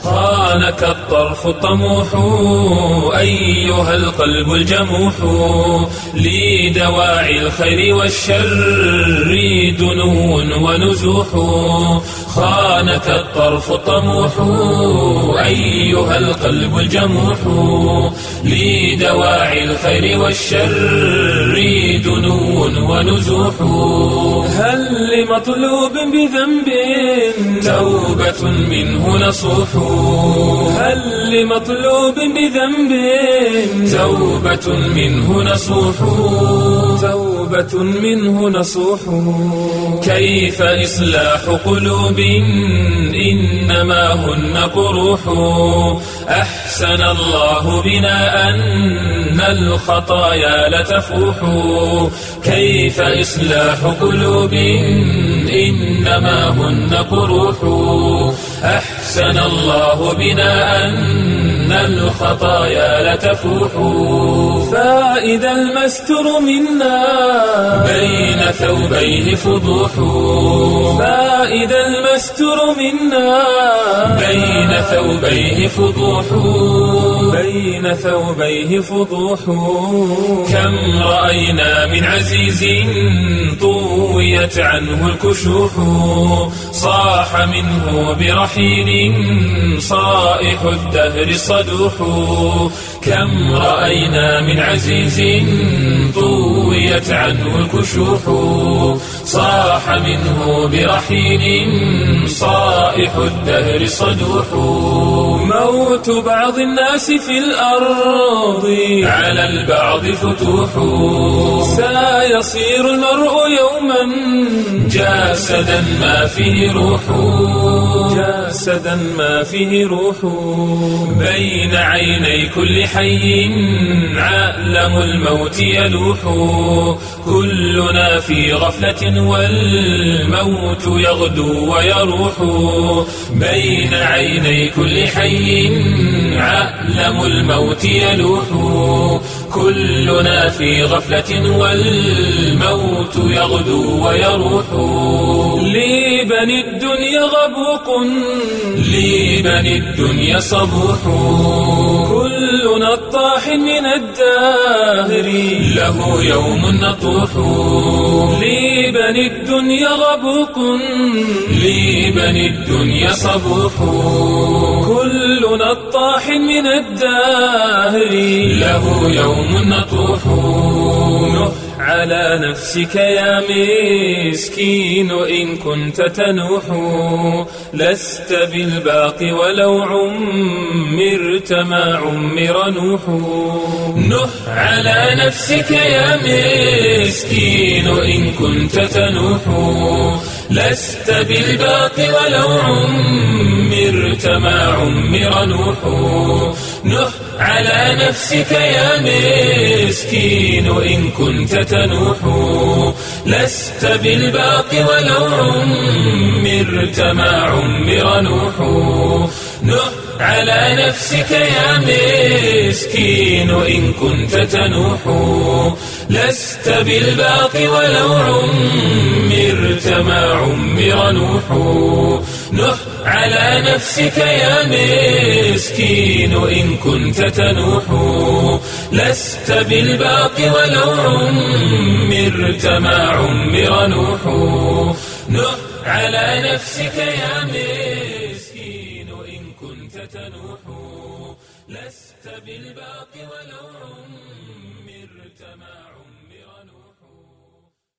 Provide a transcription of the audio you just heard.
خانك الطرف الطموح أيها القلب الجموح، لدواعي الخير والشر دنو ونزوح. خانك الطرف الطموح أيها القلب الجموح، لدواعي الخير والشر دنو ونزوح. هل لمطلوب بذنب توبة منه نصوح؟ هل لمطلوب بذنب توبة منه نصوح؟ توبة منه نصوح. كيف إصلاح قلوب إنما هن قروح؟ أحسن الله بنا أن الخطايا لتفوح. كيف إصلاح قلوب إنما هن قروح؟ أحسن الله بنا أن الخطايا لتفوح. فإذا المستر منا بين ثوبيه فضوح. فإذا المستر منا بين ثوبيه فضوح. بين ثوبيه فضوح. كم رأينا من عزيز طويت عنه الكشوح، صاح منه برحيل صائح الدهر صدوح. كم رأينا من عزيز طويت عنه الكشوح، صاح منه برحيل صائح الدهر صدوح. موت بعض الناس في الأرض على البعض فتوح. سيصير المرء يوما جسدا ما فيه روح. جسدا ما فيه روح. بين عيني كل حي عالم الموت يلوح. كلنا في غفلة والموت يغدو ويروح. بين عيني كل حي عالم الموت يلوح. كلنا في غفلة والموت يغدو ويروح. لبني الدنيا غبوق لبني الدنيا صبوح. كلنا الطاح من الداهر له يوم نطوح. لبني الدنيا غبوق لبني الدنيا صبوح. كلنا الطاح من الداهر له يوم نطوح. نح على نفسك يا مسكين إن كنت تنوح. لست بالباقي ولو عمرت ما عمر نوح. نح على نفسك يا مسكين إن كنت تنوح. لست بالباقي ولو عمرت ما عمر نوح. نح على نفسك يا مسكين إن كنت تنوح. لست بالباقي ولو عمرت ما عمر نوح. نح على نفسك يا مسكين إن كنت تنوح. لست بالباقي ولو عمرت ما عمر نوح. نح على نفسك يا مسكين إن كنت تنوح. لست بالباقي ولو عمرت ما عمر نوح. نح على نفسك يا مسكين إن كنت تنوح. لست بالباقي ولو عمرت